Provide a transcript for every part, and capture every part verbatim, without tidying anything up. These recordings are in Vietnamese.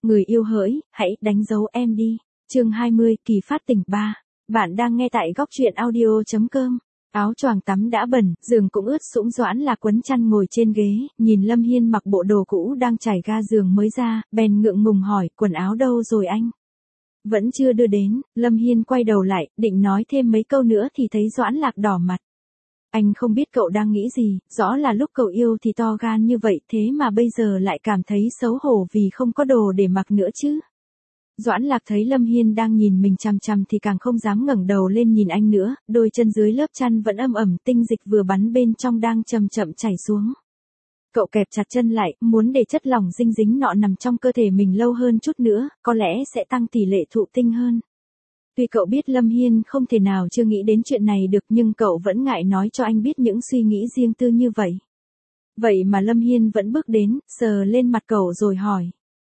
người yêu hỡi, hãy đánh dấu em đi. Chương hai mươi, kỳ phát tỉnh ba. Bạn đang nghe tại góc truyện audio chấm com. Áo choàng tắm đã bẩn, giường cũng ướt sũng. Doãn Lạc quấn chăn ngồi trên ghế, nhìn Lâm Hiên mặc bộ đồ cũ đang trải ga giường mới ra, bèn ngượng ngùng hỏi, quần áo đâu rồi anh? Vẫn chưa đưa đến. Lâm Hiên quay đầu lại, định nói thêm mấy câu nữa thì thấy Doãn Lạc đỏ mặt. Anh không biết cậu đang nghĩ gì, rõ là lúc cậu yêu thì to gan như vậy, thế mà bây giờ lại cảm thấy xấu hổ vì không có đồ để mặc nữa chứ. Doãn Lạc thấy Lâm Hiên đang nhìn mình chằm chằm thì càng không dám ngẩng đầu lên nhìn anh nữa, đôi chân dưới lớp chăn vẫn âm ẩm, tinh dịch vừa bắn bên trong đang chậm chậm chảy xuống. Cậu kẹp chặt chân lại, muốn để chất lỏng dinh dính nọ nằm trong cơ thể mình lâu hơn chút nữa, có lẽ sẽ tăng tỷ lệ thụ tinh hơn. Tuy cậu biết Lâm Hiên không thể nào chưa nghĩ đến chuyện này được, nhưng cậu vẫn ngại nói cho anh biết những suy nghĩ riêng tư như vậy. Vậy mà Lâm Hiên vẫn bước đến, sờ lên mặt cậu rồi hỏi.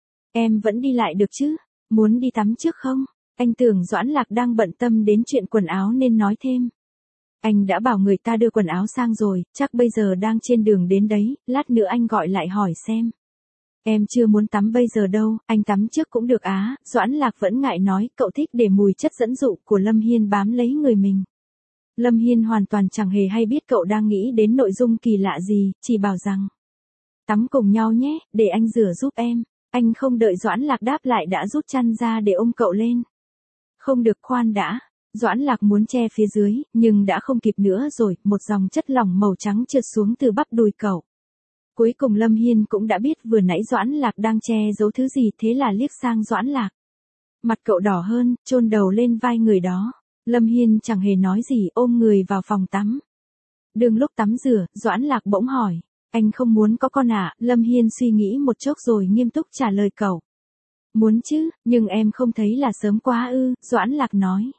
Em vẫn đi lại được chứ? Muốn đi tắm trước không? Anh tưởng Doãn Lạc đang bận tâm đến chuyện quần áo nên nói thêm. Anh đã bảo người ta đưa quần áo sang rồi, chắc bây giờ đang trên đường đến đấy, lát nữa anh gọi lại hỏi xem. Em chưa muốn tắm bây giờ đâu, anh tắm trước cũng được á. Doãn Lạc vẫn ngại nói, cậu thích để mùi chất dẫn dụ của Lâm Hiên bám lấy người mình. Lâm Hiên hoàn toàn chẳng hề hay biết cậu đang nghĩ đến nội dung kỳ lạ gì, chỉ bảo rằng. Tắm cùng nhau nhé, để anh rửa giúp em. Anh không đợi Doãn Lạc đáp lại đã rút chăn ra để ôm cậu lên. Không được, khoan đã. Doãn Lạc muốn che phía dưới, nhưng đã không kịp nữa rồi, một dòng chất lỏng màu trắng trượt xuống từ bắp đùi cậu. Cuối cùng Lâm Hiên cũng đã biết vừa nãy Doãn Lạc đang che giấu thứ gì, thế là liếc sang Doãn Lạc. Mặt cậu đỏ hơn, chôn đầu lên vai người đó. Lâm Hiên chẳng hề nói gì, ôm người vào phòng tắm. Đương lúc tắm rửa, Doãn Lạc bỗng hỏi. Anh không muốn có con à? Lâm Hiên suy nghĩ một chốc rồi nghiêm túc trả lời cậu. Muốn chứ, nhưng em không thấy là sớm quá ư? Doãn Lạc nói.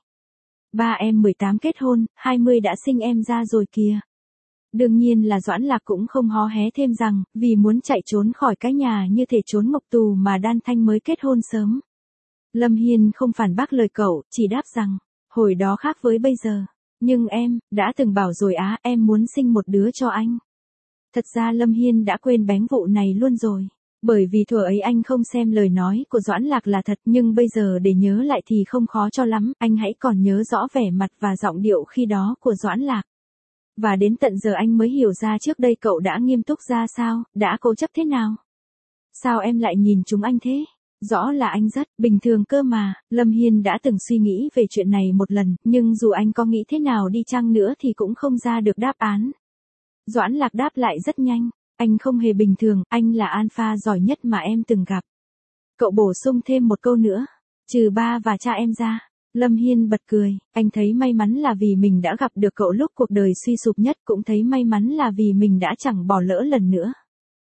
Ba em mười tám kết hôn, hai mươi đã sinh em ra rồi kìa. Đương nhiên là Doãn Lạc cũng không hó hé thêm rằng, vì muốn chạy trốn khỏi cái nhà như thể trốn ngục tù mà Đan Thanh mới kết hôn sớm. Lâm Hiên không phản bác lời cậu, chỉ đáp rằng, hồi đó khác với bây giờ. Nhưng em, đã từng bảo rồi á, em muốn sinh một đứa cho anh. Thật ra Lâm Hiên đã quên bén vụ này luôn rồi. Bởi vì thuở ấy anh không xem lời nói của Doãn Lạc là thật, nhưng bây giờ để nhớ lại thì không khó cho lắm, anh hãy còn nhớ rõ vẻ mặt và giọng điệu khi đó của Doãn Lạc. Và đến tận giờ anh mới hiểu ra trước đây cậu đã nghiêm túc ra sao, đã cố chấp thế nào. Sao em lại nhìn chúng anh thế? Rõ là anh rất bình thường cơ mà. Lâm Hiên đã từng suy nghĩ về chuyện này một lần, nhưng dù anh có nghĩ thế nào đi chăng nữa thì cũng không ra được đáp án. Doãn Lạc đáp lại rất nhanh. Anh không hề bình thường, anh là alpha giỏi nhất mà em từng gặp. Cậu bổ sung thêm một câu nữa. Trừ ba và cha em ra. Lâm Hiên bật cười, anh thấy may mắn là vì mình đã gặp được cậu lúc cuộc đời suy sụp nhất, cũng thấy may mắn là vì mình đã chẳng bỏ lỡ lần nữa.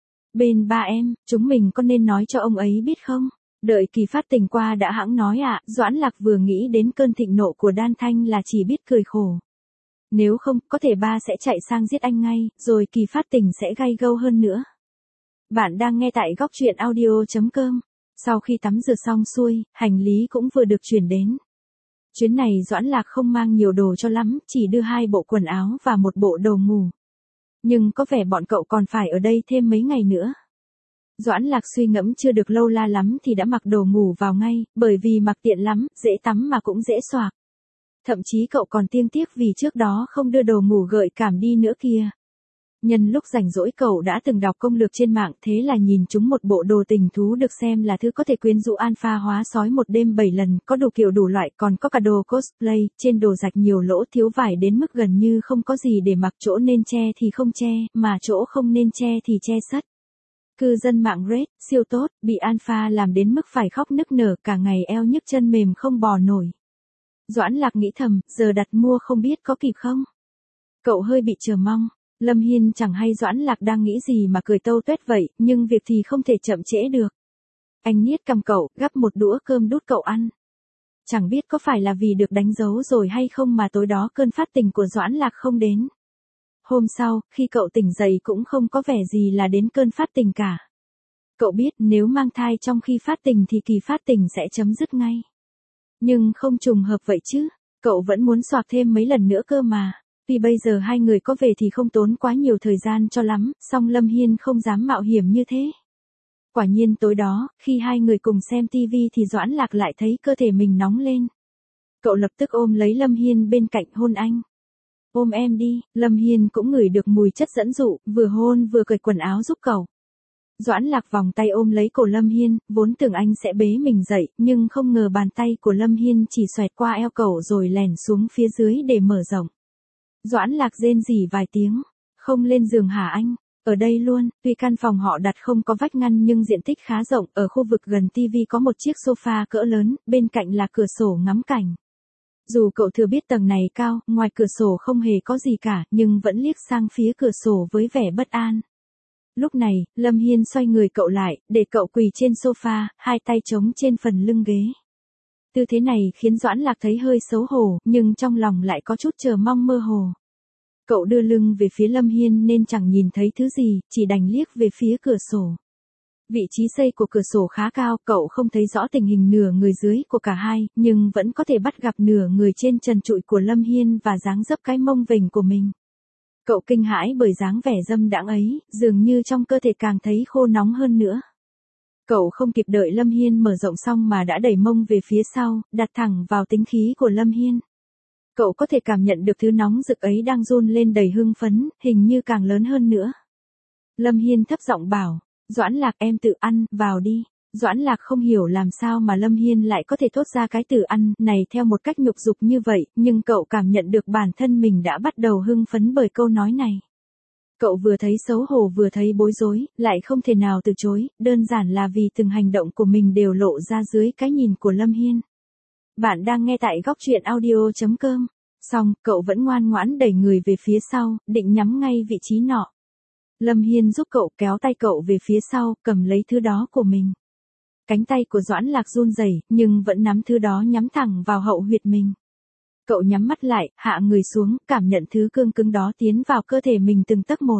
Bên ba em, chúng mình có nên nói cho ông ấy biết không? Đợi kỳ phát tỉnh qua đã hẵng nói ạ. À. Doãn Lạc vừa nghĩ đến cơn thịnh nộ của Đan Thanh là chỉ biết cười khổ. Nếu không, có thể ba sẽ chạy sang giết anh ngay, rồi kỳ phát tỉnh sẽ gay gâu hơn nữa. Bạn đang nghe tại góc truyện audio chấm com. Sau khi tắm rửa xong xuôi, hành lý cũng vừa được chuyển đến. Chuyến này Doãn Lạc không mang nhiều đồ cho lắm, chỉ đưa hai bộ quần áo và một bộ đồ ngủ. Nhưng có vẻ bọn cậu còn phải ở đây thêm mấy ngày nữa. Doãn Lạc suy ngẫm chưa được lâu la lắm thì đã mặc đồ ngủ vào ngay, bởi vì mặc tiện lắm, dễ tắm mà cũng dễ xoạc. Thậm chí cậu còn tiếc tiếc vì trước đó không đưa đồ ngủ gợi cảm đi nữa kìa. Nhân lúc rảnh rỗi cậu đã từng đọc công lược trên mạng, thế là nhìn chúng một bộ đồ tình thú được xem là thứ có thể quyến rũ alpha hóa sói một đêm bảy lần, có đủ kiểu đủ loại, còn có cả đồ cosplay, trên đồ rạch nhiều lỗ thiếu vải đến mức gần như không có gì để mặc, chỗ nên che thì không che, mà chỗ không nên che thì che sất. Cư dân mạng Red, siêu tốt, bị alpha làm đến mức phải khóc nức nở, cả ngày eo nhức chân mềm không bò nổi. Doãn Lạc nghĩ thầm, giờ đặt mua không biết có kịp không? Cậu hơi bị chờ mong. Lâm Hiên chẳng hay Doãn Lạc đang nghĩ gì mà cười tâu tuét vậy, nhưng việc thì không thể chậm trễ được. Anh niết cằm cậu, gắp một đũa cơm đút cậu ăn. Chẳng biết có phải là vì được đánh dấu rồi hay không mà tối đó cơn phát tỉnh của Doãn Lạc không đến. Hôm sau, khi cậu tỉnh dậy cũng không có vẻ gì là đến cơn phát tỉnh cả. Cậu biết nếu mang thai trong khi phát tỉnh thì kỳ phát tỉnh sẽ chấm dứt ngay. Nhưng không trùng hợp vậy chứ, cậu vẫn muốn xoạc thêm mấy lần nữa cơ mà. Vì bây giờ hai người có về thì không tốn quá nhiều thời gian cho lắm, song Lâm Hiên không dám mạo hiểm như thế. Quả nhiên tối đó, khi hai người cùng xem tivi thì Doãn Lạc lại thấy cơ thể mình nóng lên. Cậu lập tức ôm lấy Lâm Hiên bên cạnh hôn anh. Ôm em đi, Lâm Hiên cũng ngửi được mùi chất dẫn dụ, vừa hôn vừa cởi quần áo giúp cậu. Doãn Lạc vòng tay ôm lấy cổ Lâm Hiên, vốn tưởng anh sẽ bế mình dậy, nhưng không ngờ bàn tay của Lâm Hiên chỉ xoẹt qua eo cậu rồi lèn xuống phía dưới để mở rộng. Doãn Lạc rên rỉ vài tiếng, không lên giường hả anh? Ở đây luôn, tuy căn phòng họ đặt không có vách ngăn nhưng diện tích khá rộng, ở khu vực gần tivi có một chiếc sofa cỡ lớn, bên cạnh là cửa sổ ngắm cảnh. Dù cậu thừa biết tầng này cao, ngoài cửa sổ không hề có gì cả, nhưng vẫn liếc sang phía cửa sổ với vẻ bất an. Lúc này, Lâm Hiên xoay người cậu lại, để cậu quỳ trên sofa, hai tay chống trên phần lưng ghế. Tư thế này khiến Doãn Lạc thấy hơi xấu hổ, nhưng trong lòng lại có chút chờ mong mơ hồ. Cậu đưa lưng về phía Lâm Hiên nên chẳng nhìn thấy thứ gì, chỉ đành liếc về phía cửa sổ. Vị trí xây của cửa sổ khá cao, cậu không thấy rõ tình hình nửa người dưới của cả hai, nhưng vẫn có thể bắt gặp nửa người trên trần trụi của Lâm Hiên và dáng dấp cái mông vểnh của mình. Cậu kinh hãi bởi dáng vẻ dâm đãng ấy, dường như trong cơ thể càng thấy khô nóng hơn nữa. Cậu không kịp đợi Lâm Hiên mở rộng xong mà đã đẩy mông về phía sau, đặt thẳng vào tính khí của Lâm Hiên. Cậu có thể cảm nhận được thứ nóng rực ấy đang run lên đầy hưng phấn, hình như càng lớn hơn nữa. Lâm Hiên thấp giọng bảo, Doãn Lạc em tự ăn, vào đi. Doãn Lạc không hiểu làm sao mà Lâm Hiên lại có thể thốt ra cái từ ăn này theo một cách nhục dục như vậy, nhưng cậu cảm nhận được bản thân mình đã bắt đầu hưng phấn bởi câu nói này. Cậu vừa thấy xấu hổ vừa thấy bối rối, lại không thể nào từ chối, đơn giản là vì từng hành động của mình đều lộ ra dưới cái nhìn của Lâm Hiên. Bạn đang nghe tại góc truyện audio chấm com. Xong, cậu vẫn ngoan ngoãn đẩy người về phía sau, định nhắm ngay vị trí nọ. Lâm Hiên giúp cậu kéo tay cậu về phía sau, cầm lấy thứ đó của mình. Cánh tay của Doãn Lạc run rẩy, nhưng vẫn nắm thứ đó nhắm thẳng vào hậu huyệt mình. Cậu nhắm mắt lại, hạ người xuống, cảm nhận thứ cương cứng đó tiến vào cơ thể mình từng tấc một.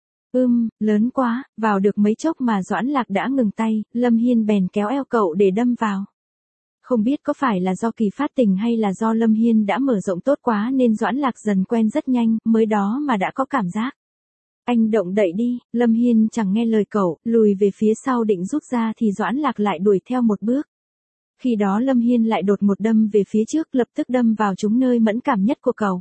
Ưm, lớn quá, vào được mấy chốc mà Doãn Lạc đã ngừng tay, Lâm Hiên bèn kéo eo cậu để đâm vào. Không biết có phải là do kỳ phát tình hay là do Lâm Hiên đã mở rộng tốt quá nên Doãn Lạc dần quen rất nhanh, mới đó mà đã có cảm giác. Anh động đậy đi, Lâm Hiên chẳng nghe lời cậu, lùi về phía sau định rút ra thì Doãn Lạc lại đuổi theo một bước. Khi đó Lâm Hiên lại đột một đâm về phía trước, lập tức đâm vào trúng nơi mẫn cảm nhất của cậu.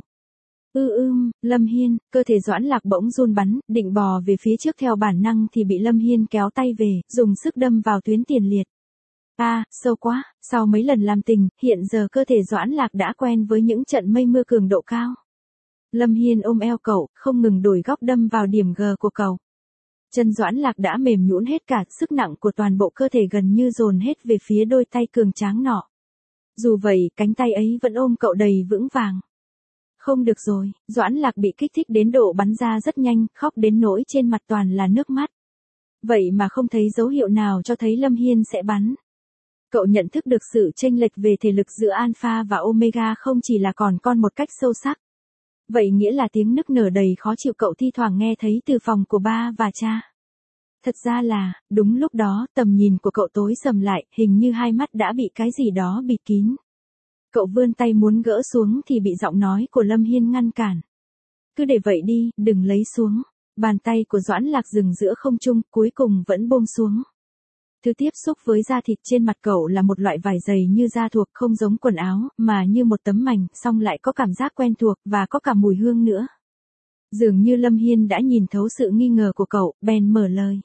Ư ưm, Lâm Hiên, cơ thể Doãn Lạc bỗng run bắn, định bò về phía trước theo bản năng thì bị Lâm Hiên kéo tay về, dùng sức đâm vào tuyến tiền liệt. A, à, sâu quá, sau mấy lần làm tình, hiện giờ cơ thể Doãn Lạc đã quen với những trận mây mưa cường độ cao. Lâm Hiên ôm eo cậu, không ngừng đổi góc đâm vào điểm G của cậu. Chân Doãn Lạc đã mềm nhũn hết cả, sức nặng của toàn bộ cơ thể gần như dồn hết về phía đôi tay cường tráng nọ. Dù vậy, cánh tay ấy vẫn ôm cậu đầy vững vàng. Không được rồi, Doãn Lạc bị kích thích đến độ bắn ra rất nhanh, khóc đến nỗi trên mặt toàn là nước mắt. Vậy mà không thấy dấu hiệu nào cho thấy Lâm Hiên sẽ bắn. Cậu nhận thức được sự chênh lệch về thể lực giữa Alpha và Omega không chỉ là còn con một cách sâu sắc. Vậy nghĩa là tiếng nức nở đầy khó chịu cậu thi thoảng nghe thấy từ phòng của ba và cha. Thật ra là, đúng lúc đó, tầm nhìn của cậu tối sầm lại, hình như hai mắt đã bị cái gì đó bịt kín. Cậu vươn tay muốn gỡ xuống thì bị giọng nói của Lâm Hiên ngăn cản. Cứ để vậy đi, đừng lấy xuống. Bàn tay của Doãn Lạc dừng giữa không trung, cuối cùng vẫn buông xuống. Thứ tiếp xúc với da thịt trên mặt cậu là một loại vải dày như da thuộc, không giống quần áo, mà như một tấm mành, song lại có cảm giác quen thuộc, và có cả mùi hương nữa. Dường như Lâm Hiên đã nhìn thấu sự nghi ngờ của cậu, bèn mở lời.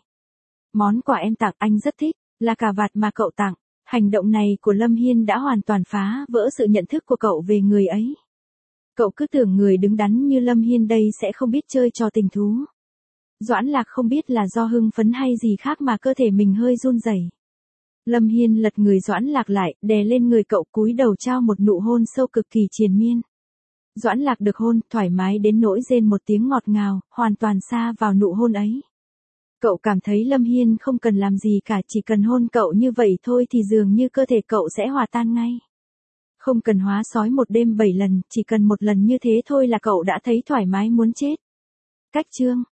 Món quà em tặng anh rất thích, là cà vạt mà cậu tặng. Hành động này của Lâm Hiên đã hoàn toàn phá vỡ sự nhận thức của cậu về người ấy. Cậu cứ tưởng người đứng đắn như Lâm Hiên đây sẽ không biết chơi trò tình thú. Doãn Lạc không biết là do hưng phấn hay gì khác mà cơ thể mình hơi run rẩy. Lâm Hiên lật người Doãn Lạc lại, đè lên người cậu, cúi đầu trao một nụ hôn sâu cực kỳ triền miên. Doãn Lạc được hôn, thoải mái đến nỗi rên một tiếng ngọt ngào, hoàn toàn sa vào nụ hôn ấy. Cậu cảm thấy Lâm Hiên không cần làm gì cả, chỉ cần hôn cậu như vậy thôi thì dường như cơ thể cậu sẽ hòa tan ngay. Không cần hóa sói một đêm bảy lần, chỉ cần một lần như thế thôi là cậu đã thấy thoải mái muốn chết. Cách chương